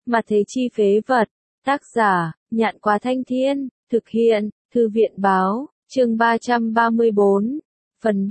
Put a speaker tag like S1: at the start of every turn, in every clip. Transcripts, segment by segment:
S1: Mà thế chi phế vật. Tác giả, Nhạn Quá Thanh Thiên, thực hiện, Thư viện báo, chương 334, phần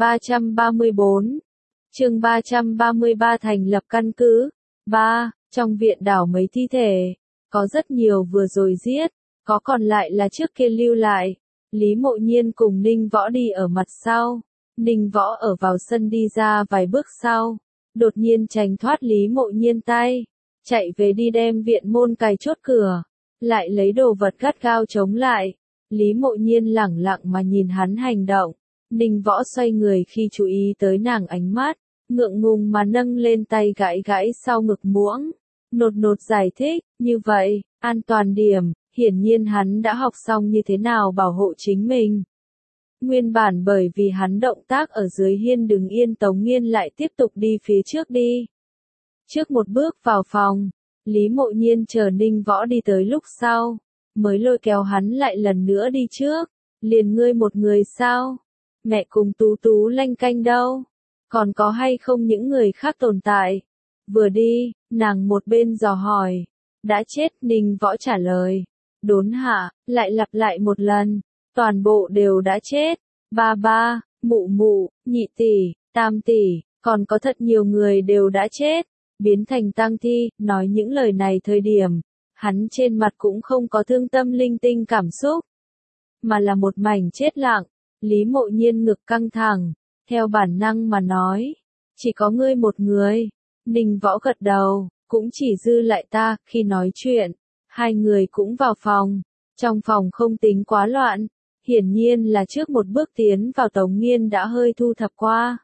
S1: 334, chương 333 thành lập căn cứ. 3. Trong viện đảo mấy thi thể, có rất nhiều vừa rồi giết, có còn lại là trước kia lưu lại. Lý Mộ Nhiên cùng Ninh Võ đi ở mặt sau, Ninh Võ ở vào sân đi ra vài bước sau, đột nhiên tránh thoát Lý Mộ Nhiên tay, chạy về đi đem viện môn cài chốt cửa, lại lấy đồ vật gắt gao chống lại. Lý Mộ Nhiên lẳng lặng mà nhìn hắn hành động, Ninh Võ xoay người khi chú ý tới nàng ánh mắt, ngượng ngùng mà nâng lên tay gãi gãi sau ngực muỗng, nột nột giải thích, như vậy, an toàn điểm. Hiển nhiên hắn đã học xong như thế nào bảo hộ chính mình. Nguyên bản bởi vì hắn động tác ở dưới hiên đứng yên, Tống Nghiên lại tiếp tục đi phía trước đi. Trước một bước vào phòng, Lý Mộ Nhiên chờ Ninh Võ đi tới lúc sau, mới lôi kéo hắn lại lần nữa đi trước. Liền ngươi một người sao? Mẹ cùng Tú Tú lanh canh đâu? Còn có hay không những người khác tồn tại? Vừa đi, nàng một bên dò hỏi. Đã chết, Ninh Võ trả lời. Đốn hạ, lại lặp lại một lần, toàn bộ đều đã chết. Ba ba, mụ mụ, nhị tỷ, tam tỷ, còn có thật nhiều người đều đã chết, biến thành tang thi. Nói những lời này thời điểm, hắn trên mặt cũng không có thương tâm linh tinh cảm xúc, mà là một mảnh chết lặng. Lý Mộ Nhiên ngực căng thẳng, theo bản năng mà nói, chỉ có ngươi một người. Ninh Võ gật đầu, cũng chỉ dư lại ta. Khi nói chuyện, hai người cũng vào phòng. Trong phòng không tính quá loạn, hiển nhiên là trước một bước tiến vào Tống Nghiên đã hơi thu thập qua.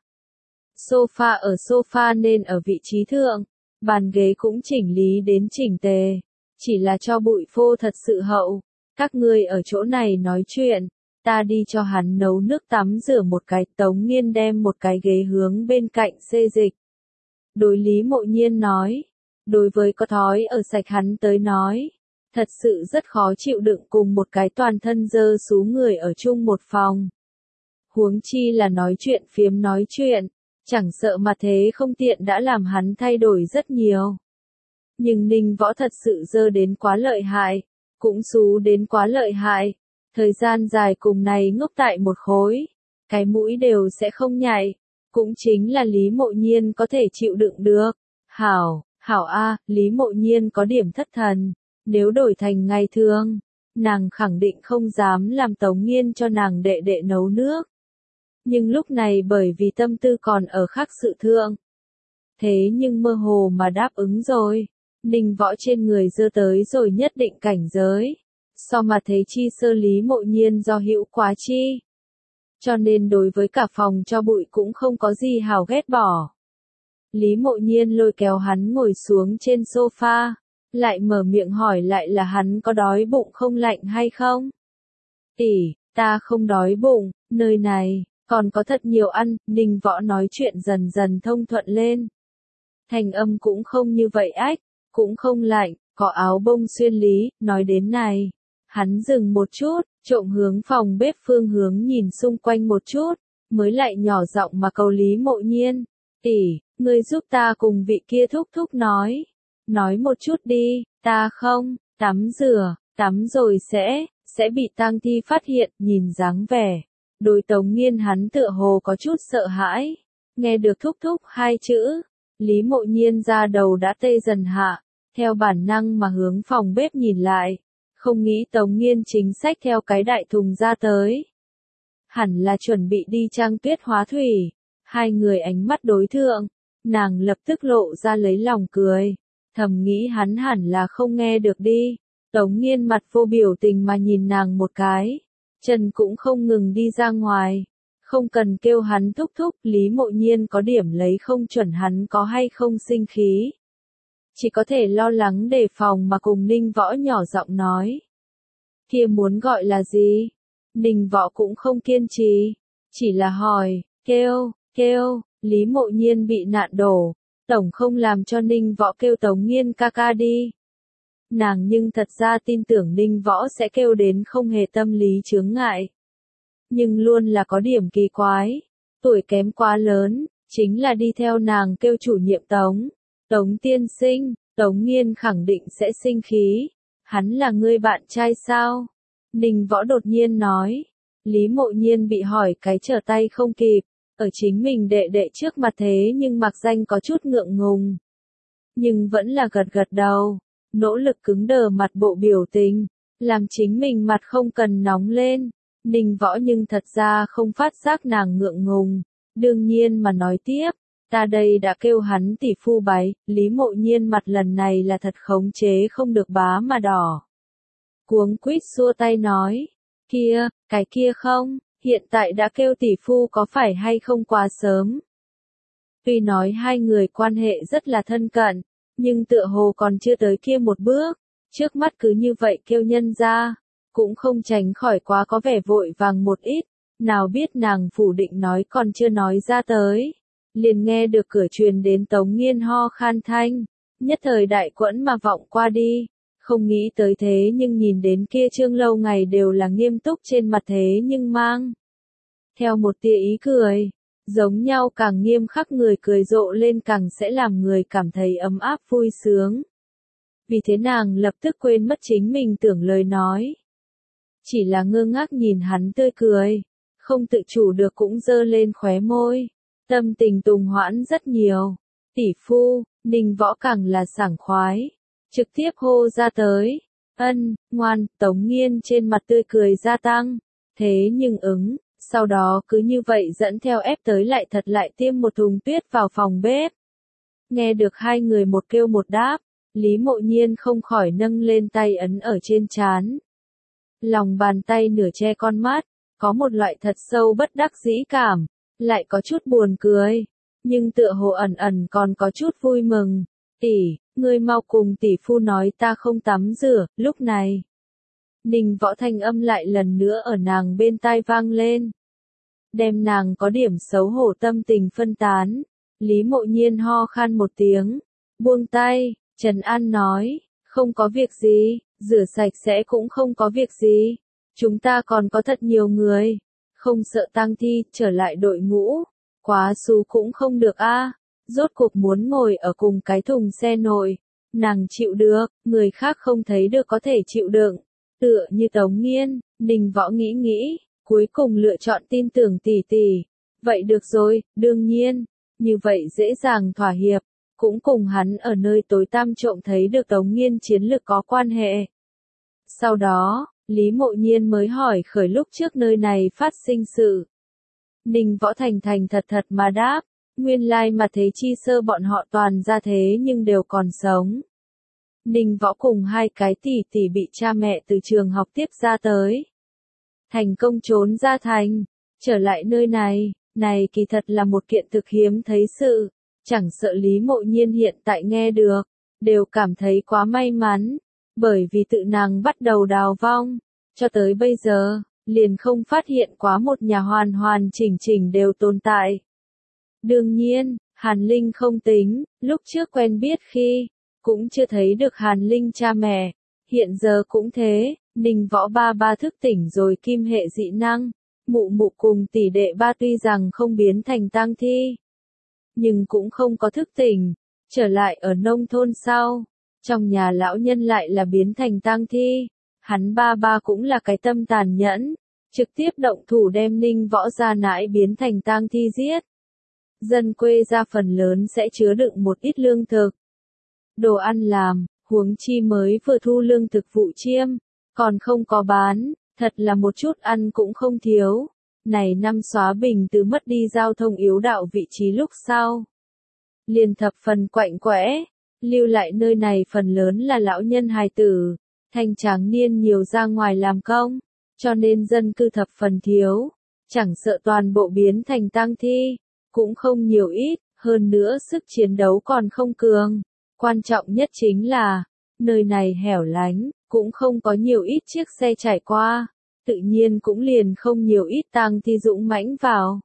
S1: Sofa ở sofa nên ở vị trí thượng, bàn ghế cũng chỉnh lý đến chỉnh tề, chỉ là cho bụi phô thật sự hậu. Các ngươi ở chỗ này nói chuyện, ta đi cho hắn nấu nước tắm rửa một cái. Tống Nghiên đem một cái ghế hướng bên cạnh xê dịch. Đối Lý Mộ Nhiên nói, đối với có thói ở sạch hắn tới nói, thật sự rất khó chịu đựng cùng một cái toàn thân dơ sú người ở chung một phòng. Huống chi là nói chuyện phiếm nói chuyện, chẳng sợ mà thế không tiện đã làm hắn thay đổi rất nhiều. Nhưng Ninh Võ thật sự dơ đến quá lợi hại, cũng xú đến quá lợi hại, thời gian dài cùng này ngốc tại một khối, cái mũi đều sẽ không nhạy, cũng chính là Lý Mộ Nhiên có thể chịu đựng được. Hảo, hảo a, Lý Mộ Nhiên có điểm thất thần. Nếu đổi thành ngày thường, nàng khẳng định không dám làm Tống Nghiên cho nàng đệ đệ nấu nước. Nhưng lúc này bởi vì tâm tư còn ở khác sự thượng. Thế nhưng mơ hồ mà đáp ứng rồi. Ninh Võ trên người dơ tới rồi nhất định cảnh giới. So mà thấy chi sơ Lý Mộ Nhiên do hữu quá chi. Cho nên đối với cả phòng cho bụi cũng không có gì hảo ghét bỏ. Lý Mộ Nhiên lôi kéo hắn ngồi xuống trên sofa. Lại mở miệng hỏi lại là hắn có đói bụng không, lạnh hay không? Tỷ, ta không đói bụng, nơi này, còn có thật nhiều ăn. Ninh Võ nói chuyện dần dần thông thuận lên. Thành âm cũng không như vậy ách, cũng không lạnh, có áo bông xuyên lý. Nói đến này, hắn dừng một chút, trộm hướng phòng bếp phương hướng nhìn xung quanh một chút, mới lại nhỏ giọng mà cầu Lý Mộ Nhiên. Tỷ, ngươi giúp ta cùng vị kia thúc thúc nói một chút đi. Ta không, tắm rồi sẽ bị tang thi phát hiện. Nhìn dáng vẻ, đối Tống Nghiên hắn tựa hồ có chút sợ hãi. Nghe được thúc thúc hai chữ, Lý Mộ Nhiên ra đầu đã tê dần hạ, theo bản năng mà hướng phòng bếp nhìn lại, không nghĩ Tống Nghiên chính sách theo cái đại thùng ra tới. Hẳn là chuẩn bị đi Trang Tuyết hóa thủy. Hai người ánh mắt đối thượng, nàng lập tức lộ ra lấy lòng cười. Thầm nghĩ hắn hẳn là không nghe được đi. Tống Nghiên mặt vô biểu tình mà nhìn nàng một cái, chân cũng không ngừng đi ra ngoài. Không cần kêu hắn thúc thúc. Lý Mộ Nhiên có điểm lấy không chuẩn hắn có hay không sinh khí, chỉ có thể lo lắng đề phòng mà cùng Ninh Võ nhỏ giọng nói. Kia muốn gọi là gì? Ninh Võ cũng không kiên trì, chỉ là hỏi, kêu. Lý Mộ Nhiên bị nạn đổ, tổng không làm cho Ninh Võ kêu Tống Nghiên ca ca đi. Nàng nhưng thật ra tin tưởng Ninh Võ sẽ kêu đến không hề tâm lý chướng ngại. Nhưng luôn là có điểm kỳ quái, tuổi kém quá lớn, chính là đi theo nàng kêu chủ nhiệm Tống tiên sinh, Tống Nghiên khẳng định sẽ sinh khí. Hắn là ngươi bạn trai sao? Ninh Võ đột nhiên nói. Lý Mộ Nhiên bị hỏi cái trở tay không kịp. Ở chính mình đệ đệ trước mặt thế nhưng mặc danh có chút ngượng ngùng. Nhưng vẫn là gật gật đầu. Nỗ lực cứng đờ mặt bộ biểu tình. Làm chính mình mặt không cần nóng lên. Ninh Võ nhưng thật ra không phát giác nàng ngượng ngùng. Đương nhiên mà nói tiếp. Ta đây đã kêu hắn tỷ phu bái. Lý Mộ Nhiên mặt lần này là thật khống chế không được bá mà đỏ. Cuống quýt xua tay nói. Kia, cái kia không, hiện tại đã kêu tỷ phu có phải hay không quá sớm. Tuy nói hai người quan hệ rất là thân cận, nhưng tựa hồ còn chưa tới kia một bước. Trước mắt cứ như vậy kêu nhân ra, cũng không tránh khỏi quá có vẻ vội vàng một ít. Nào biết nàng phủ định nói còn chưa nói ra tới. Liền nghe được cửa truyền đến Tống Nghiên ho khan thanh. Nhất thời đại quẫn mà vọng qua đi. Không nghĩ tới thế nhưng nhìn đến kia Trương lâu ngày đều là nghiêm túc trên mặt thế nhưng mang. Theo một tia ý cười. Giống nhau càng nghiêm khắc người cười rộ lên càng sẽ làm người cảm thấy ấm áp vui sướng. Vì thế nàng lập tức quên mất chính mình tưởng lời nói. Chỉ là ngơ ngác nhìn hắn tươi cười. Không tự chủ được cũng dơ lên khóe môi. Tâm tình tùng hoãn rất nhiều. Tỷ phu, Ninh Võ càng là sảng khoái. Trực tiếp hô ra tới. Ân, ngoan, Tống Nghiên trên mặt tươi cười gia tăng. Thế nhưng ứng, sau đó cứ như vậy dẫn theo ép tới lại thật lại tiêm một thùng tuyết vào phòng bếp. Nghe được hai người một kêu một đáp, Lý Mộ Nhiên không khỏi nâng lên tay ấn ở trên trán. Lòng bàn tay nửa che con mắt, có một loại thật sâu bất đắc dĩ cảm, lại có chút buồn cười, nhưng tựa hồ ẩn ẩn còn có chút vui mừng. Tỷ, ngươi mau cùng tỷ phu nói ta không tắm rửa, lúc này. Ninh Võ thanh âm lại lần nữa ở nàng bên tai vang lên. Đem nàng có điểm xấu hổ tâm tình phân tán. Lý Mộ Nhiên ho khan một tiếng. Buông tay, Trần An nói, không có việc gì, rửa sạch sẽ cũng không có việc gì. Chúng ta còn có thật nhiều người. Không sợ tang thi, trở lại đội ngũ. Quá xú cũng không được a. Rốt cuộc muốn ngồi ở cùng cái thùng xe nội. Nàng chịu được, người khác không thấy được có thể chịu đựng. Tựa như Tống Nghiên, Ninh Võ nghĩ nghĩ, cuối cùng lựa chọn tin tưởng tỷ tỷ. Vậy được rồi, đương nhiên, như vậy dễ dàng thỏa hiệp, cũng cùng hắn ở nơi tối tăm trộm thấy được Tống Nghiên chiến lược có quan hệ. Sau đó, Lý Mộ Nhiên mới hỏi khởi lúc trước nơi này phát sinh sự. Ninh Võ thành thành thật thật mà đáp, nguyên lai mà thế chi sơ bọn họ toàn ra thế nhưng đều còn sống. Ninh Võ cùng hai cái tỷ tỷ bị cha mẹ từ trường học tiếp ra tới. Thành công trốn ra thành, trở lại nơi này kỳ thật là một kiện thực hiếm thấy sự, chẳng sợ Lý Mộ Nhiên hiện tại nghe được, đều cảm thấy quá may mắn, bởi vì tự nàng bắt đầu đào vong, cho tới bây giờ, liền không phát hiện quá một nhà hoàn hoàn chỉnh chỉnh đều tồn tại. Đương nhiên, Hàn Linh không tính, lúc trước quen biết khi, cũng chưa thấy được Hàn Linh cha mẹ, hiện giờ cũng thế, Ninh Võ ba ba thức tỉnh rồi kim hệ dị năng, mụ mụ cùng tỷ đệ ba tuy rằng không biến thành tang thi, nhưng cũng không có thức tỉnh, trở lại ở nông thôn sau, trong nhà lão nhân lại là biến thành tang thi, hắn ba ba cũng là cái tâm tàn nhẫn, trực tiếp động thủ đem Ninh Võ gia nãi biến thành tang thi giết. Dân quê ra phần lớn sẽ chứa đựng một ít lương thực, đồ ăn làm, huống chi mới vừa thu lương thực vụ chiêm, còn không có bán, thật là một chút ăn cũng không thiếu. Này năm xóa bình từ mất đi giao thông yếu đạo vị trí lúc sau. Liền thập phần quạnh quẽ, lưu lại nơi này phần lớn là lão nhân hài tử, thanh tráng niên nhiều ra ngoài làm công, cho nên dân cư thập phần thiếu, chẳng sợ toàn bộ biến thành tang thi, cũng không nhiều ít, hơn nữa sức chiến đấu còn không cường. Quan trọng nhất chính là, nơi này hẻo lánh, cũng không có nhiều ít chiếc xe trải qua, tự nhiên cũng liền không nhiều ít tang thi dũng mãnh vào.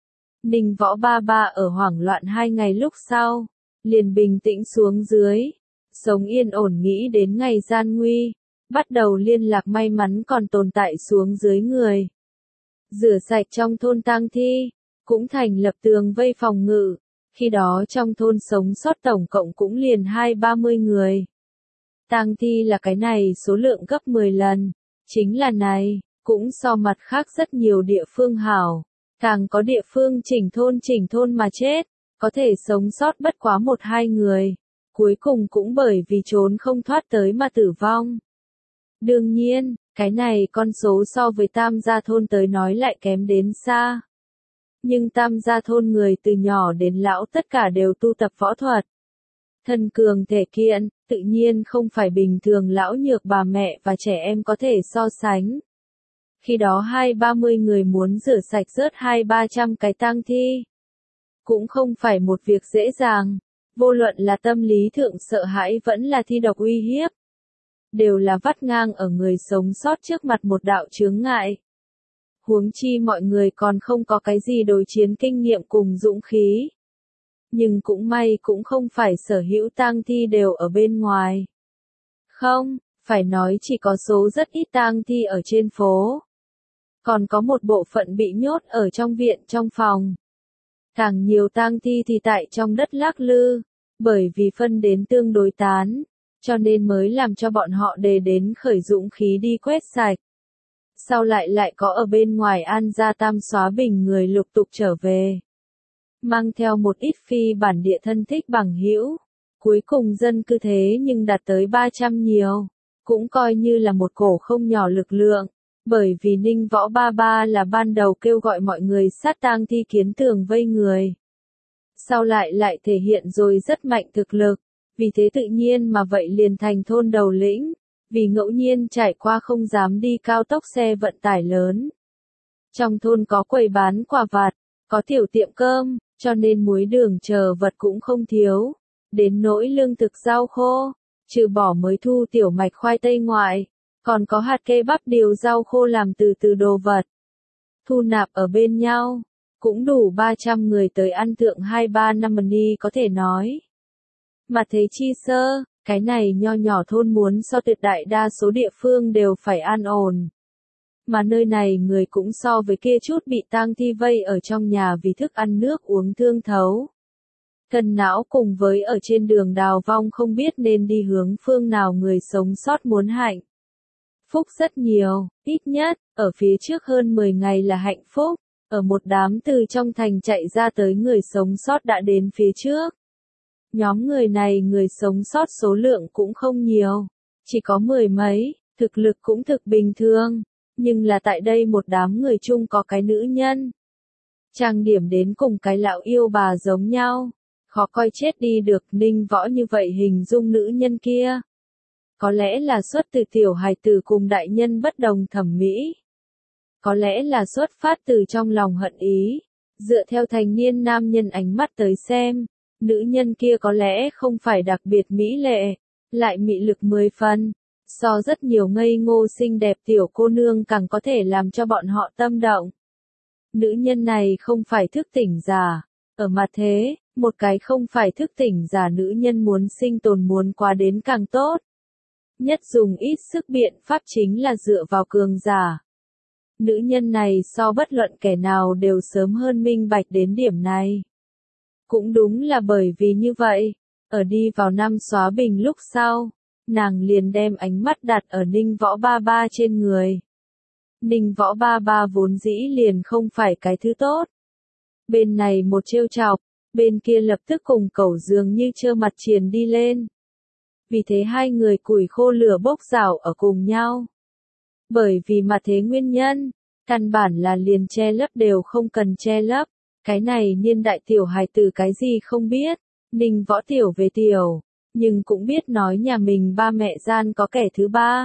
S1: Ninh Võ ba ba ở hoảng loạn 2 ngày lúc sau, liền bình tĩnh xuống dưới, sống yên ổn nghĩ đến ngày gian nguy, bắt đầu liên lạc may mắn còn tồn tại xuống dưới người. Rửa sạch trong thôn tang thi, cũng thành lập tường vây phòng ngự, Khi đó trong thôn sống sót tổng cộng cũng liền 20-30 người. Tang thi là cái này số lượng gấp 10 lần. Chính là này, cũng so mặt khác rất nhiều địa phương hảo. Càng có địa phương chỉnh thôn mà chết, có thể sống sót bất quá 1-2 người. Cuối cùng cũng bởi vì trốn không thoát tới mà tử vong. Đương nhiên, cái này con số so với Tam gia thôn tới nói lại kém đến xa. Nhưng Tam gia thôn người từ nhỏ đến lão tất cả đều tu tập võ thuật. Thân cường thể kiện, tự nhiên không phải bình thường lão nhược bà mẹ và trẻ em có thể so sánh. Khi đó 20-30 người muốn rửa sạch rớt 200-300 cái tang thi. Cũng không phải một việc dễ dàng, vô luận là tâm lý thượng sợ hãi vẫn là thi độc uy hiếp. Đều là vắt ngang ở người sống sót trước mặt một đạo chướng ngại. Huống chi mọi người còn không có cái gì đối chiến kinh nghiệm cùng dũng khí. Nhưng cũng may cũng không phải sở hữu tang thi đều ở bên ngoài. Không, phải nói chỉ có số rất ít tang thi ở trên phố. Còn có một bộ phận bị nhốt ở trong viện trong phòng. Càng nhiều tang thi thì tại trong đất lác lư, bởi vì phân đến tương đối tán, cho nên mới làm cho bọn họ đề đến khởi dũng khí đi quét sạch. Sau lại có ở bên ngoài An Gia Tam xóa bình người lục tục trở về. Mang theo một ít phi bản địa thân thích bằng hữu. Cuối cùng dân cư thế nhưng đạt tới 300 nhiều. Cũng coi như là một cổ không nhỏ lực lượng. Bởi vì Ninh Võ Ba Ba là ban đầu kêu gọi mọi người sát tang thi kiến tường vây người. Sau lại thể hiện rồi rất mạnh thực lực. Vì thế tự nhiên mà vậy liền thành thôn đầu lĩnh. Vì ngẫu nhiên trải qua không dám đi cao tốc xe vận tải lớn. Trong thôn có quầy bán quà vặt, có tiểu tiệm cơm, cho nên muối đường chờ vật cũng không thiếu. Đến nỗi lương thực rau khô, trừ bỏ mới thu tiểu mạch khoai tây ngoại, còn có hạt kê bắp điều rau khô làm từ đồ vật. Thu nạp ở bên nhau, cũng đủ 300 người tới ăn thượng 2-3 năm ni có thể nói. Mà thế chi sơ, cái này nho nhỏ thôn muốn so tuyệt đại đa số địa phương đều phải an ổn. Mà nơi này người cũng so với kia chút bị tang thi vây ở trong nhà vì thức ăn nước uống thương thấu. Cân não cùng với ở trên đường đào vong không biết nên đi hướng phương nào người sống sót muốn hạnh. Phúc rất nhiều, ít nhất, ở phía trước hơn 10 ngày là hạnh phúc, ở một đám từ trong thành chạy ra tới người sống sót đã đến phía trước. Nhóm người này người sống sót số lượng cũng không nhiều, chỉ có 10 mấy, thực lực cũng thực bình thường, nhưng là tại đây một đám người chung có cái nữ nhân. Trang điểm đến cùng cái lão yêu bà giống nhau, khó coi chết đi được. Ninh Võ như vậy hình dung nữ nhân kia. Có lẽ là xuất từ tiểu hài tử cùng đại nhân bất đồng thẩm mỹ. Có lẽ là xuất phát từ trong lòng hận ý, dựa theo thành niên nam nhân ánh mắt tới xem. Nữ nhân kia có lẽ không phải đặc biệt mỹ lệ, lại mị lực 10 phần, so rất nhiều ngây ngô xinh đẹp tiểu cô nương càng có thể làm cho bọn họ tâm động. Nữ nhân này không phải thức tỉnh giả, ở mặt thế, một cái không phải thức tỉnh giả nữ nhân muốn sinh tồn muốn qua đến càng tốt. Nhất dùng ít sức biện pháp chính là dựa vào cường giả. Nữ nhân này so bất luận kẻ nào đều sớm hơn minh bạch đến điểm này. Cũng đúng là bởi vì như vậy, ở đi vào năm xóa bình lúc sau, nàng liền đem ánh mắt đặt ở Ninh Võ Ba Ba trên người. Ninh Võ Ba Ba vốn dĩ liền không phải cái thứ tốt. Bên này một trêu chọc, bên kia lập tức cùng cẩu dường như trơ mặt triền đi lên. Vì thế hai người củi khô lửa bốc rảo ở cùng nhau. Bởi vì mà thế nguyên nhân, căn bản là liền che lấp đều không cần che lấp. Cái này niên đại tiểu hài tử cái gì không biết, Ninh Võ tiểu về tiểu, nhưng cũng biết nói nhà mình ba mẹ gian có kẻ thứ ba.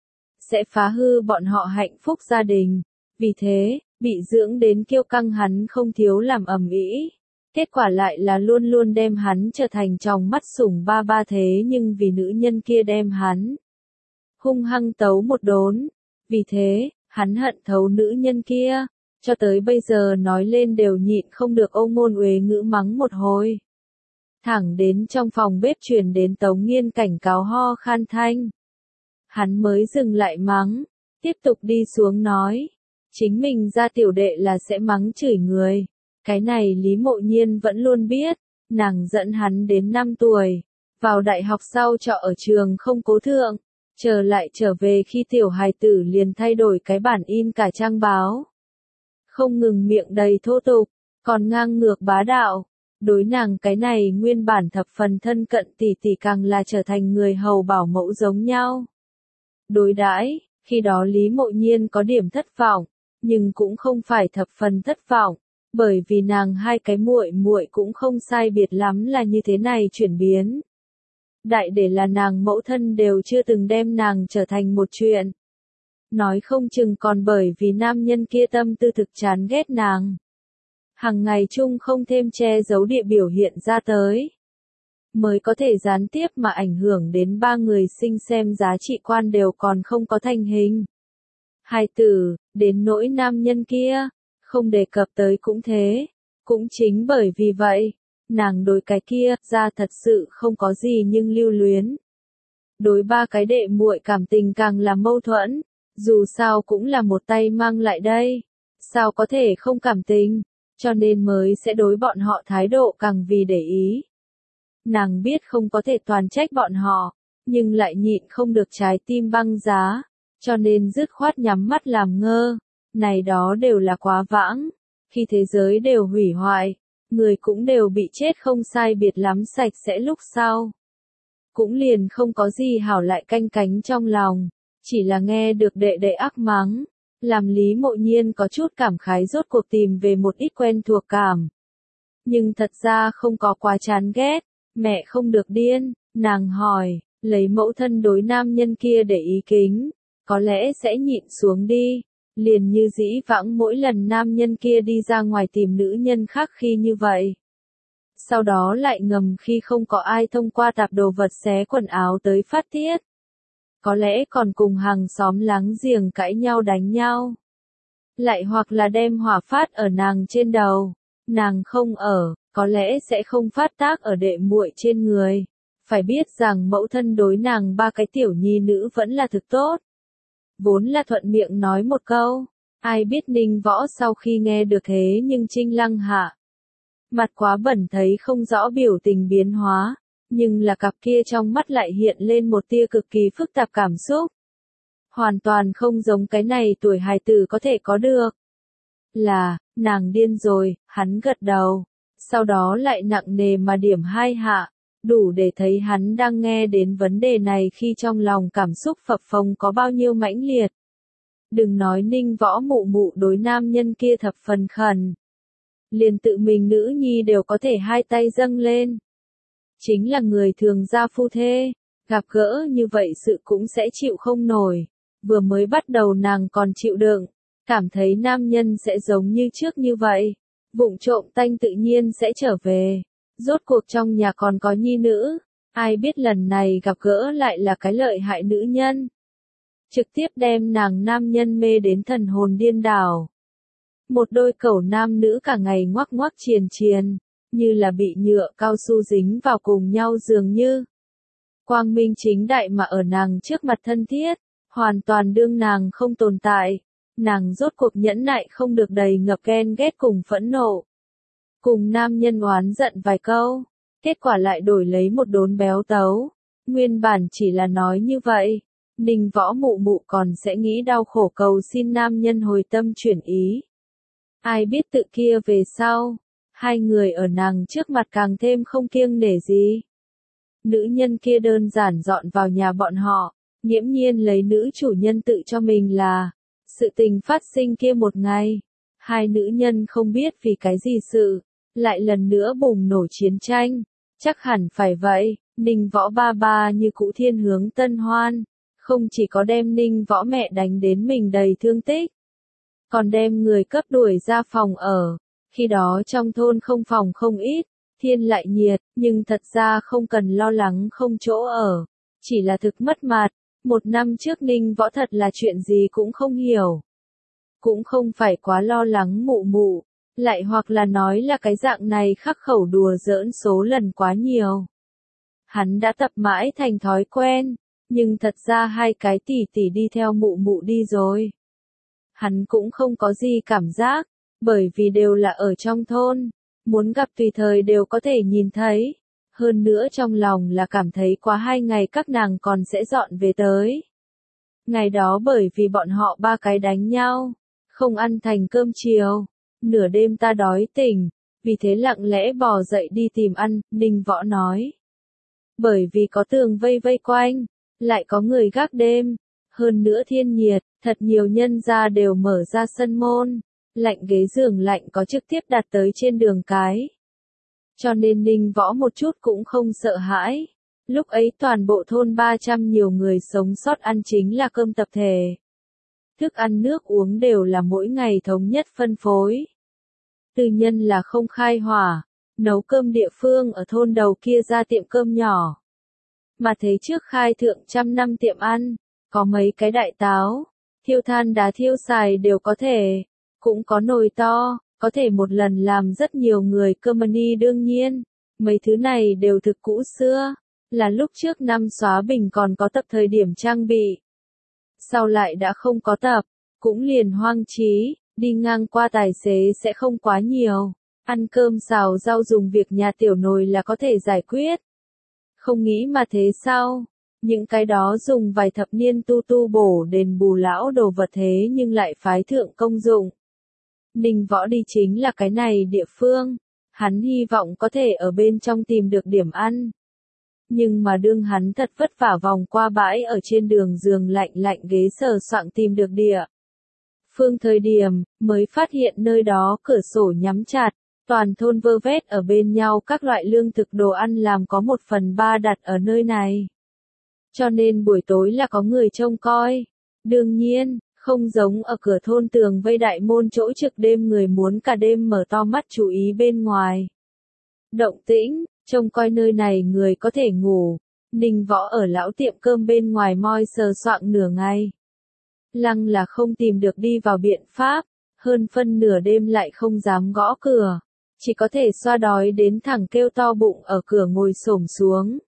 S1: Sẽ phá hư bọn họ hạnh phúc gia đình, vì thế, bị dưỡng đến kiêu căng hắn không thiếu làm ầm ĩ. Kết quả lại là luôn luôn đem hắn trở thành trong mắt sủng ba ba thế nhưng vì nữ nhân kia đem hắn hung hăng tấu một đốn. Vì thế, hắn hận thấu nữ nhân kia. Cho tới bây giờ nói lên đều nhịn không được âu ngôn uế ngữ mắng một hồi. Thẳng đến trong phòng bếp truyền đến Tống Nghiên cảnh cáo ho khan thanh. Hắn mới dừng lại mắng, tiếp tục đi xuống nói. Chính mình ra tiểu đệ là sẽ mắng chửi người. Cái này Lý Mộ Nhiên vẫn luôn biết, nàng dẫn hắn đến 5 tuổi, vào đại học sau trọ ở trường không cố thượng, trở về khi tiểu hài tử liền thay đổi cái bản in cả trang báo. Không ngừng miệng đầy thô tục, còn ngang ngược bá đạo. Đối nàng cái này nguyên bản thập phần thân cận tỷ tỷ càng là trở thành người hầu bảo mẫu giống nhau. Đối đãi, khi đó Lý Mộ Nhiên có điểm thất vọng, nhưng cũng không phải thập phần thất vọng, bởi vì nàng hai cái muội muội cũng không sai biệt lắm là như thế này chuyển biến. Đại để là nàng mẫu thân đều chưa từng đem nàng trở thành một chuyện. Nói không chừng còn bởi vì nam nhân kia tâm tư thực chán ghét nàng. Hằng ngày chung không thêm che giấu địa biểu hiện ra tới. Mới có thể gián tiếp mà ảnh hưởng đến ba người sinh xem giá trị quan đều còn không có thành hình. Hai tử, đến nỗi nam nhân kia, không đề cập tới cũng thế. Cũng chính bởi vì vậy, nàng đối cái kia ra thật sự không có gì nhưng lưu luyến. Đối ba cái đệ muội cảm tình càng là mâu thuẫn, dù sao cũng là một tay mang lại đây. Sao có thể không cảm tình, cho nên mới sẽ đối bọn họ thái độ càng vì để ý. Nàng biết không có thể toàn trách bọn họ, nhưng lại nhịn không được trái tim băng giá, cho nên dứt khoát nhắm mắt làm ngơ. Này đó đều là quá vãng, khi thế giới đều hủy hoại, người cũng đều bị chết không sai biệt lắm sạch sẽ lúc sau. Cũng liền không có gì hảo lại canh cánh trong lòng, chỉ là nghe được đệ đệ ác mắng, làm Lý Mộ Nhiên có chút cảm khái rốt cuộc tìm về một ít quen thuộc cảm. Nhưng thật ra không có quá chán ghét, mẹ không được điên, nàng hỏi, lấy mẫu thân đối nam nhân kia để ý kính, có lẽ sẽ nhịn xuống đi, liền như dĩ vãng mỗi lần nam nhân kia đi ra ngoài tìm nữ nhân khác khi như vậy. Sau đó lại ngầm khi không có ai thông qua tạp đồ vật xé quần áo tới phát tiết. Có lẽ còn cùng hàng xóm láng giềng cãi nhau đánh nhau. Lại hoặc là đem hỏa phát ở nàng trên đầu. Nàng không ở, có lẽ sẽ không phát tác ở đệ muội trên người. Phải biết rằng mẫu thân đối nàng ba cái tiểu nhi nữ vẫn là thực tốt. Vốn là thuận miệng nói một câu. Ai biết Ninh Võ sau khi nghe được thế nhưng Trinh Lăng hạ. Mặt quá bẩn thấy không rõ biểu tình biến hóa. Nhưng là cặp kia trong mắt lại hiện lên một tia cực kỳ phức tạp cảm xúc. Hoàn toàn không giống cái này tuổi hài tử có thể có được. Là, nàng điên rồi, hắn gật đầu. Sau đó lại nặng nề mà điểm hai hạ, đủ để thấy hắn đang nghe đến vấn đề này khi trong lòng cảm xúc phập phồng có bao nhiêu mãnh liệt. Đừng nói Ninh Võ mụ mụ đối nam nhân kia thập phần khẩn. Liền tự mình nữ nhi đều có thể hai tay dâng lên. Chính là người thường gia phu thê, gặp gỡ như vậy sự cũng sẽ chịu không nổi. Vừa mới bắt đầu nàng còn chịu đựng, cảm thấy nam nhân sẽ giống như trước như vậy, vụng trộm tanh tự nhiên sẽ trở về. Rốt cuộc trong nhà còn có nhi nữ, ai biết lần này gặp gỡ lại là cái lợi hại nữ nhân. Trực tiếp đem nàng nam nhân mê đến thần hồn điên đảo. Một đôi cẩu nam nữ cả ngày ngoắc ngoắc triền triền, như là bị nhựa cao su dính vào cùng nhau dường như. Quang minh chính đại mà ở nàng trước mặt thân thiết, hoàn toàn đương nàng không tồn tại. Nàng rốt cuộc nhẫn nại không được đầy ngập ghen ghét cùng phẫn nộ. Cùng nam nhân oán giận vài câu, kết quả lại đổi lấy một đốn béo tấu. Nguyên bản chỉ là nói như vậy, Ninh Võ mụ mụ còn sẽ nghĩ đau khổ cầu xin nam nhân hồi tâm chuyển ý. Ai biết tự kia về sau, hai người ở nàng trước mặt càng thêm không kiêng nể gì. Nữ nhân kia đơn giản dọn vào nhà bọn họ, nghiễm nhiên lấy nữ chủ nhân tự cho mình là. Sự tình phát sinh kia một ngày, hai nữ nhân không biết vì cái gì sự, lại lần nữa bùng nổ chiến tranh. Chắc hẳn phải vậy, Ninh Võ ba ba như cũ thiên hướng tân hoan, không chỉ có đem Ninh Võ mẹ đánh đến mình đầy thương tích, còn đem người cấp đuổi ra phòng ở. Khi đó trong thôn không phòng không ít, thiên lại nhiệt, nhưng thật ra không cần lo lắng không chỗ ở, chỉ là thực mất mặt. Một năm trước Ninh Võ thật là chuyện gì cũng không hiểu. Cũng không phải quá lo lắng mụ mụ, lại hoặc là nói là cái dạng này khắc khẩu đùa giỡn số lần quá nhiều. Hắn đã tập mãi thành thói quen, nhưng thật ra hai cái tỷ tỷ đi theo mụ mụ đi rồi. Hắn cũng không có gì cảm giác, bởi vì đều là ở trong thôn, muốn gặp tùy thời đều có thể nhìn thấy. Hơn nữa trong lòng là cảm thấy quá 2 ngày các nàng còn sẽ dọn về tới. Ngày đó bởi vì bọn họ 3 cái đánh nhau, không ăn thành cơm chiều, nửa đêm ta đói tỉnh, vì thế lặng lẽ bò dậy đi tìm ăn, Ninh Võ nói. Bởi vì có tường vây vây quanh, lại có người gác đêm, hơn nữa thiên nhiệt, thật nhiều nhân gia đều mở ra sân môn, lạnh ghế giường lạnh có trực tiếp đặt tới trên đường cái. Cho nên Ninh Võ một chút cũng không sợ hãi. Lúc ấy toàn bộ thôn 300 nhiều người sống sót ăn chính là cơm tập thể. Thức ăn nước uống đều là mỗi ngày thống nhất phân phối. Tư nhân là không khai hỏa, nấu cơm địa phương ở thôn đầu kia ra tiệm cơm nhỏ. Mà thế trước khai thượng 100 năm tiệm ăn, có mấy cái đại táo, thiêu than đá thiêu xài đều có thể, cũng có nồi to, có thể một lần làm rất nhiều người cơm mani đương nhiên, mấy thứ này đều thực cũ xưa, là lúc trước năm xóa bình còn có tập thời điểm trang bị. Sau lại đã không có tập, cũng liền hoang trí, đi ngang qua tài xế sẽ không quá nhiều, ăn cơm xào rau dùng việc nhà tiểu nồi là có thể giải quyết. Không nghĩ mà thế sao? Những cái đó dùng vài thập niên tu bổ đền bù lão đồ vật thế nhưng lại phái thượng công dụng. Ninh Võ đi chính là cái này địa phương, hắn hy vọng có thể ở bên trong tìm được điểm ăn. Nhưng mà đương hắn thật vất vả vòng qua bãi ở trên đường giường lạnh lạnh ghế sờ soạng tìm được địa phương thời điểm, mới phát hiện nơi đó cửa sổ nhắm chặt, toàn thôn vơ vét ở bên nhau các loại lương thực đồ ăn làm có 1/3 đặt ở nơi này. Cho nên buổi tối là có người trông coi. Đương nhiên, không giống ở cửa thôn tường vây đại môn chỗ trực đêm người muốn cả đêm mở to mắt chú ý bên ngoài. Động tĩnh, trông coi nơi này người có thể ngủ. Ninh Võ ở lão tiệm cơm bên ngoài moi sờ soạng nửa ngày. Lăng là không tìm được đi vào biện pháp, hơn phân nửa đêm lại không dám gõ cửa. Chỉ có thể xoa đói đến thẳng kêu to bụng ở cửa ngồi xổm xuống.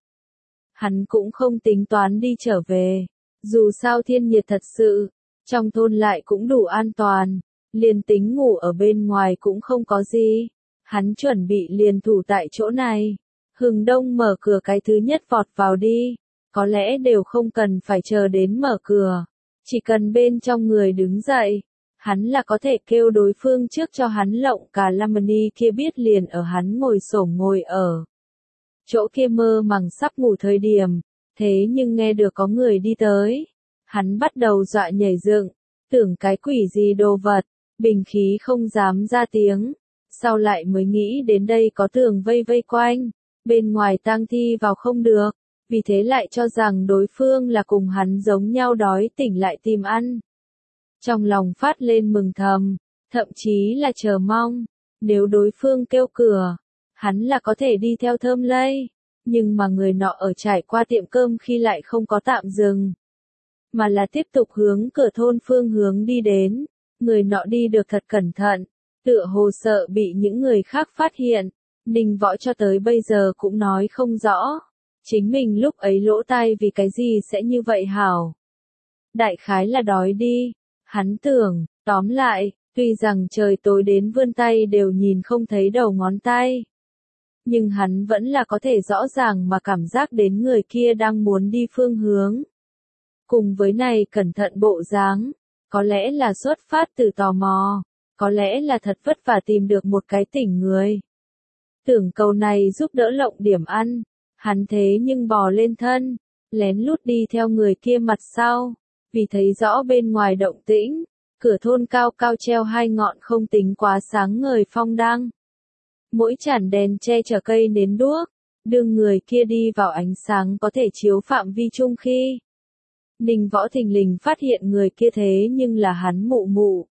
S1: Hắn cũng không tính toán đi trở về. Dù sao thiên nhiệt thật sự, trong thôn lại cũng đủ an toàn, liền tính ngủ ở bên ngoài cũng không có gì. Hắn chuẩn bị liền thủ tại chỗ này. Hừng Đông mở cửa cái thứ nhất vọt vào đi. Có lẽ đều không cần phải chờ đến mở cửa. Chỉ cần bên trong người đứng dậy, hắn là có thể kêu đối phương trước cho hắn lộng cả lamani kia biết liền ở hắn ngồi xổm ngồi ở. Chỗ kia mơ màng sắp ngủ thời điểm, thế nhưng nghe được có người đi tới. Hắn bắt đầu dọa nhảy dựng, tưởng cái quỷ gì đồ vật, bình khí không dám ra tiếng. Sau lại mới nghĩ đến đây có tường vây vây quanh, bên ngoài tang thi vào không được, vì thế lại cho rằng đối phương là cùng hắn giống nhau đói tỉnh lại tìm ăn. Trong lòng phát lên mừng thầm, thậm chí là chờ mong, nếu đối phương kêu cửa, hắn là có thể đi theo thơm lây, nhưng mà người nọ ở trải qua tiệm cơm khi lại không có tạm dừng, mà là tiếp tục hướng cửa thôn phương hướng đi đến, người nọ đi được thật cẩn thận, tựa hồ sợ bị những người khác phát hiện, Ninh Võ cho tới bây giờ cũng nói không rõ, chính mình lúc ấy lỗ tai vì cái gì sẽ như vậy hảo. Đại khái là đói đi, hắn tưởng, tóm lại, tuy rằng trời tối đến vươn tay đều nhìn không thấy đầu ngón tay. Nhưng hắn vẫn là có thể rõ ràng mà cảm giác đến người kia đang muốn đi phương hướng. Cùng với này cẩn thận bộ dáng, có lẽ là xuất phát từ tò mò, có lẽ là thật vất vả tìm được một cái tỉnh người. Tưởng cầu này giúp đỡ lộng điểm ăn, hắn thế nhưng bò lên thân, lén lút đi theo người kia mặt sau, vì thấy rõ bên ngoài động tĩnh, cửa thôn cao cao treo 2 ngọn không tính quá sáng ngời phong đăng. Mỗi chản đèn che chở cây nến đuốc, đương người kia đi vào ánh sáng có thể chiếu phạm vi chung khi. Ninh Võ thình lình phát hiện người kia thế nhưng là hắn mụ mụ.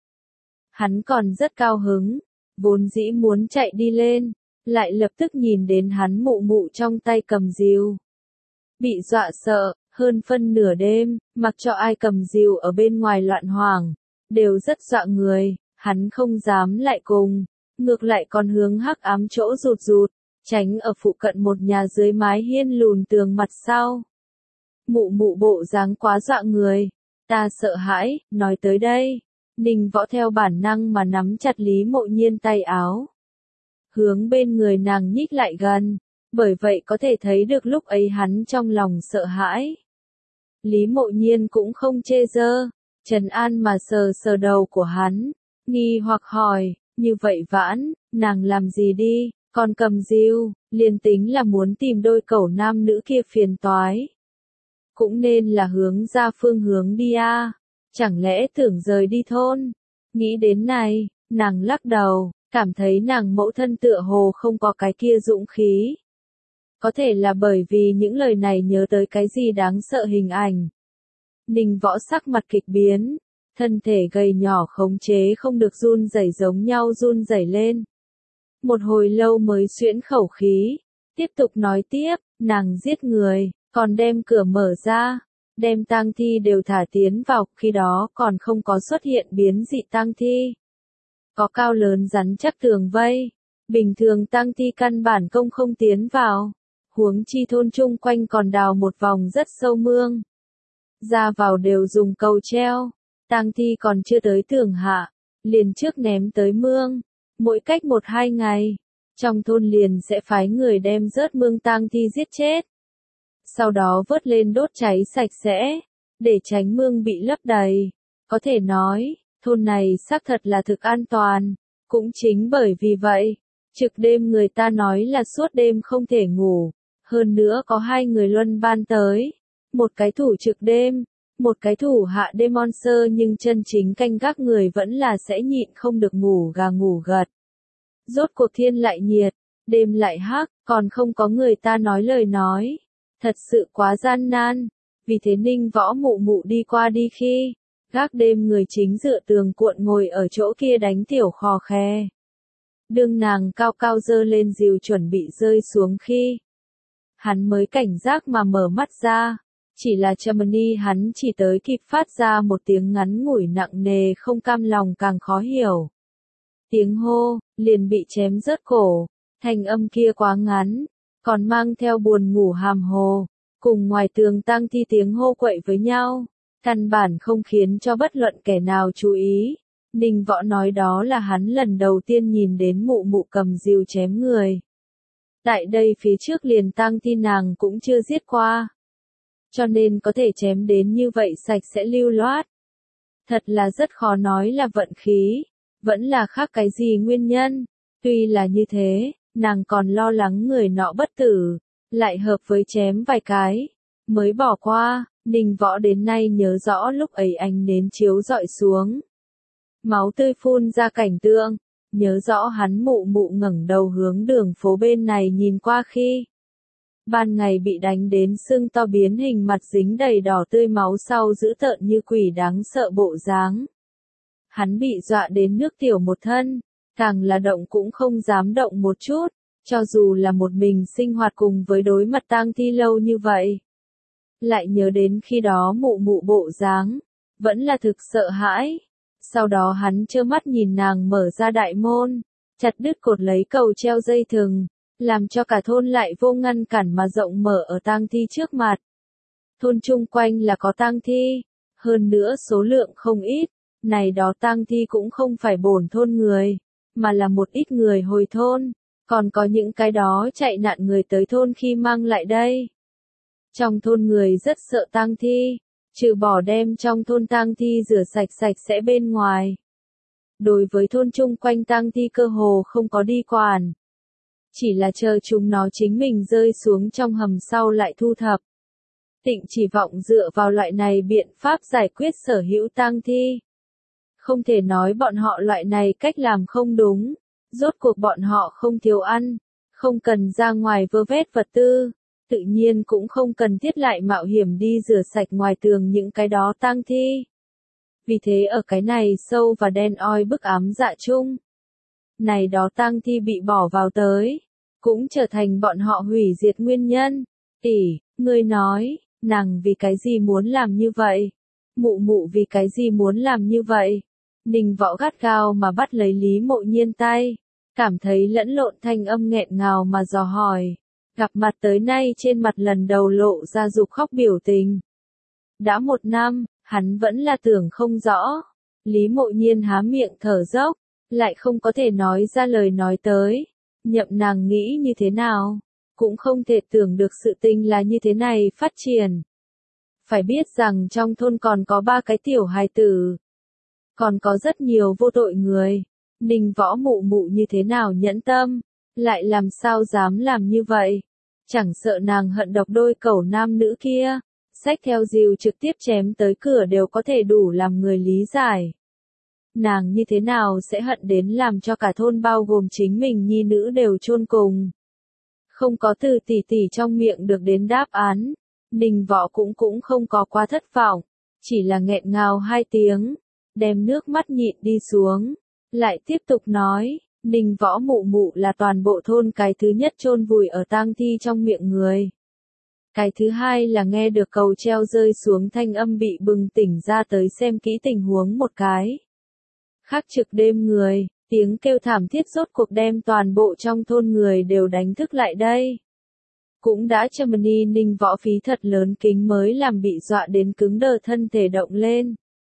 S1: Hắn còn rất cao hứng, vốn dĩ muốn chạy đi lên, lại lập tức nhìn đến hắn mụ mụ trong tay cầm rìu. Bị dọa sợ, hơn phân nửa đêm, mặc cho ai cầm rìu ở bên ngoài loạn hoàng, đều rất dọa người, hắn không dám lại cùng. Ngược lại còn hướng hắc ám chỗ rụt rụt, tránh ở phụ cận một nhà dưới mái hiên lùn tường mặt sau. Mụ mụ bộ dáng quá dọa người, ta sợ hãi, nói tới đây. Ninh Võ theo bản năng mà nắm chặt Lý Mộ Nhiên tay áo. hướng bên người nàng nhích lại gần, bởi vậy có thể thấy được lúc ấy hắn trong lòng sợ hãi. Lý Mộ Nhiên cũng không chê dơ, trấn an mà sờ sờ đầu của hắn, nghi hoặc hỏi, như vậy Vãn, nàng làm gì đi, còn cầm rìu, liền tính là muốn tìm đôi cẩu nam nữ kia phiền toái. Cũng nên là hướng ra phương hướng đi a, chẳng lẽ tưởng rời đi thôn. Nghĩ đến này, nàng lắc đầu, cảm thấy nàng mẫu thân tựa hồ không có cái kia dũng khí. Có thể là bởi vì những lời này nhớ tới cái gì đáng sợ hình ảnh. Ninh Võ sắc mặt kịch biến, thân thể gầy nhỏ khống chế không được run rẩy giống nhau run rẩy lên. Một hồi lâu mới xuyễn khẩu khí, tiếp tục nói tiếp, nàng giết người, còn đem cửa mở ra, đem tang thi đều thả tiến vào, khi đó còn không có xuất hiện biến dị tang thi. Có cao lớn rắn chắc tường vây, bình thường tang thi căn bản công không tiến vào, huống chi thôn chung quanh còn đào một vòng rất sâu mương. Ra vào đều dùng cầu treo, tang thi còn chưa tới tường hạ, liền trước ném tới mương, mỗi cách 1-2 ngày, trong thôn liền sẽ phái người đem rớt mương tang thi giết chết. Sau đó vớt lên đốt cháy sạch sẽ, để tránh mương bị lấp đầy. Có thể nói, thôn này xác thật là thực an toàn, cũng chính bởi vì vậy, trực đêm người ta nói là suốt đêm không thể ngủ, hơn nữa có 2 người luân ban tới, một cái thủ trực đêm, một cái thủ hạ đêm monster nhưng chân chính canh gác người vẫn là sẽ nhịn không được ngủ gà ngủ gật. Rốt cuộc thiên lại nhiệt, đêm lại hắc, còn không có người ta nói lời nói. Thật sự quá gian nan, vì thế Ninh Võ Mụ Mụ đi qua đi khi, gác đêm người chính dựa tường cuộn ngồi ở chỗ kia đánh tiểu khò khè. Đương nàng cao cao dơ lên dìu chuẩn bị rơi xuống khi, hắn mới cảnh giác mà mở mắt ra, chỉ là Germany hắn chỉ tới kịp phát ra một tiếng ngắn ngủi nặng nề không cam lòng càng khó hiểu. Tiếng hô, liền bị chém rớt cổ, thanh âm kia quá ngắn. Còn mang theo buồn ngủ hàm hồ, cùng ngoài tường tang thi tiếng hô quậy với nhau, căn bản không khiến cho bất luận kẻ nào chú ý. Ninh Võ nói đó là hắn lần đầu tiên nhìn đến Mụ Mụ cầm rìu chém người. Tại đây phía trước liền tang thi nàng cũng chưa giết qua, cho nên có thể chém đến như vậy sạch sẽ lưu loát. Thật là rất khó nói là vận khí, vẫn là khác cái gì nguyên nhân. Tuy là như thế, nàng còn lo lắng người nọ bất tử, lại hợp với chém vài cái, mới bỏ qua. Ninh Võ đến nay nhớ rõ lúc ấy ánh nến chiếu rọi xuống, máu tươi phun ra cảnh tượng, nhớ rõ hắn Mụ Mụ ngẩng đầu hướng đường phố bên này nhìn qua khi ban ngày bị đánh đến sưng to biến hình mặt dính đầy đỏ tươi máu sau dữ tợn như quỷ đáng sợ bộ dáng. Hắn bị dọa đến nước tiểu một thân, càng là động cũng không dám động một chút, cho dù là một mình sinh hoạt cùng với đối mặt tang thi lâu như vậy. Lại nhớ đến khi đó Mụ Mụ bộ dáng, vẫn là thực sợ hãi. Sau đó hắn trơ mắt nhìn nàng mở ra đại môn, chặt đứt cột lấy cầu treo dây thừng, làm cho cả thôn lại vô ngăn cản mà rộng mở ở tang thi trước mặt. Thôn chung quanh là có tang thi, hơn nữa số lượng không ít, này đó tang thi cũng không phải bổn thôn người, mà là một ít người hồi thôn, còn có những cái đó chạy nạn người tới thôn khi mang lại đây. Trong thôn người rất sợ tang thi, trừ bỏ đem trong thôn tang thi rửa sạch sạch sẽ bên ngoài. Đối với thôn chung quanh tang thi cơ hồ không có đi quản. Chỉ là chờ chúng nó chính mình rơi xuống trong hầm sau lại thu thập. Tịnh chỉ vọng dựa vào loại này biện pháp giải quyết sở hữu tang thi. Không thể nói bọn họ loại này cách làm không đúng, rốt cuộc bọn họ không thiếu ăn, không cần ra ngoài vơ vét vật tư, tự nhiên cũng không cần thiết lại mạo hiểm đi rửa sạch ngoài tường những cái đó tang thi. Vì thế ở cái này sâu và đen oi bức ám dạ chung, này đó tang thi bị bỏ vào tới, cũng trở thành bọn họ hủy diệt nguyên nhân. Tỷ, ngươi nói, nàng vì cái gì muốn làm như vậy? Mụ Mụ vì cái gì muốn làm như vậy? Ninh Võ gắt gao mà bắt lấy Lý Mộ Nhiên tay, cảm thấy lẫn lộn thanh âm nghẹn ngào mà dò hỏi. Gặp mặt tới nay trên mặt lần đầu lộ ra dục khóc biểu tình. Đã 1 năm, hắn vẫn là tưởng không rõ. Lý Mộ Nhiên há miệng thở dốc, lại không có thể nói ra lời nói tới. nhậm nàng nghĩ như thế nào, cũng không thể tưởng được sự tình là như thế này phát triển. Phải biết rằng trong thôn còn có 3 cái tiểu hài tử, còn có rất nhiều vô tội người. Ninh Võ mụ mụ như thế nào nhẫn tâm, lại làm sao dám làm như vậy. Chẳng sợ nàng hận độc đôi cẩu nam nữ kia, xách theo rìu trực tiếp chém tới cửa đều có thể đủ làm người lý giải. Nàng như thế nào sẽ hận đến làm cho cả thôn bao gồm chính mình nhi nữ đều chôn cùng. Không có từ tỷ tỷ trong miệng được đến đáp án, Ninh Võ cũng không có quá thất vọng, chỉ là nghẹn ngào 2 tiếng, đem nước mắt nhịn đi xuống, lại tiếp tục nói, Ninh Võ mụ mụ là toàn bộ thôn cái thứ nhất chôn vùi ở tang thi trong miệng người. Cái thứ hai là nghe được cầu treo rơi xuống thanh âm bị bừng tỉnh ra tới xem kỹ tình huống một cái. Khắc trực đêm người, tiếng kêu thảm thiết rốt cuộc đem toàn bộ trong thôn người đều đánh thức lại đây. Cũng đã cho Mani Ninh Võ phí thật lớn kính mới làm bị dọa đến cứng đờ thân thể động lên.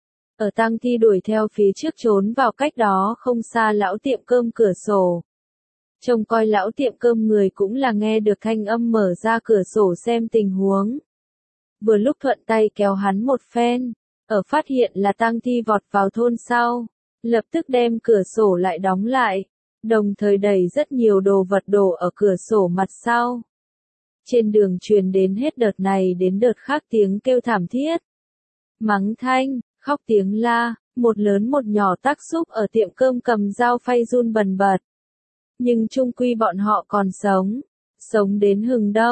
S1: Ở tang thi đuổi theo phía trước trốn vào cách đó không xa lão tiệm cơm cửa sổ. Trông coi lão tiệm cơm người cũng là nghe được thanh âm mở ra cửa sổ xem tình huống. Vừa lúc thuận tay kéo hắn một phen, ở phát hiện là tang thi vọt vào thôn sau, lập tức đem cửa sổ lại đóng lại, đồng thời đẩy rất nhiều đồ vật đổ ở cửa sổ mặt sau. Trên đường truyền đến hết đợt này đến đợt khác tiếng kêu thảm thiết. Mắng thanh, khóc tiếng la, một lớn một nhỏ tác xúc ở tiệm cơm cầm dao phay run bần bật. Nhưng chung quy bọn họ còn sống đến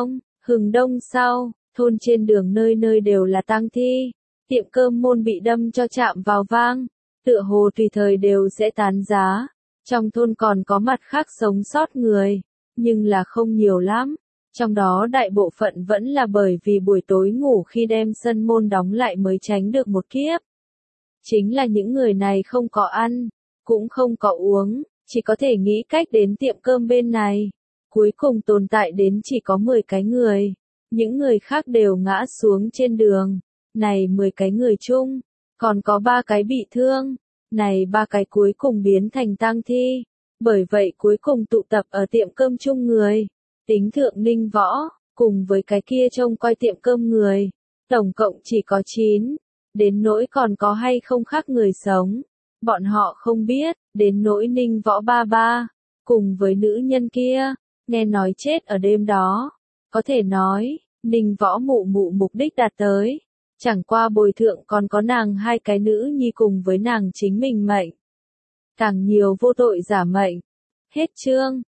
S1: hừng đông sau, thôn trên đường nơi nơi đều là tang thi, tiệm cơm môn bị đâm cho chạm vào vang, tựa hồ tùy thời đều sẽ tán giá. Trong thôn còn có mặt khác sống sót người, nhưng là không nhiều lắm. Trong đó đại bộ phận vẫn là bởi vì buổi tối ngủ khi đem sân môn đóng lại mới tránh được một kiếp. Chính là những người này không có ăn, cũng không có uống, chỉ có thể nghĩ cách đến tiệm cơm bên này. Cuối cùng tồn tại đến chỉ có 10 cái người, những người khác đều ngã xuống trên đường. Này 10 cái người chung, còn có 3 cái bị thương, này 3 cái cuối cùng biến thành tang thi. Bởi vậy cuối cùng tụ tập ở tiệm cơm chung người, tính thượng Ninh Võ, cùng với cái kia trông coi tiệm cơm người, tổng cộng chỉ có 9, đến nỗi còn có hay không khác người sống, bọn họ không biết, đến nỗi Ninh Võ ba ba, cùng với nữ nhân kia, nghe nói chết ở đêm đó, có thể nói, Ninh Võ mụ mụ mục đích đạt tới, chẳng qua bồi thượng còn có nàng 2 cái nữ nhi cùng với nàng chính mình mệnh, càng nhiều vô tội giả mệnh, hết chương.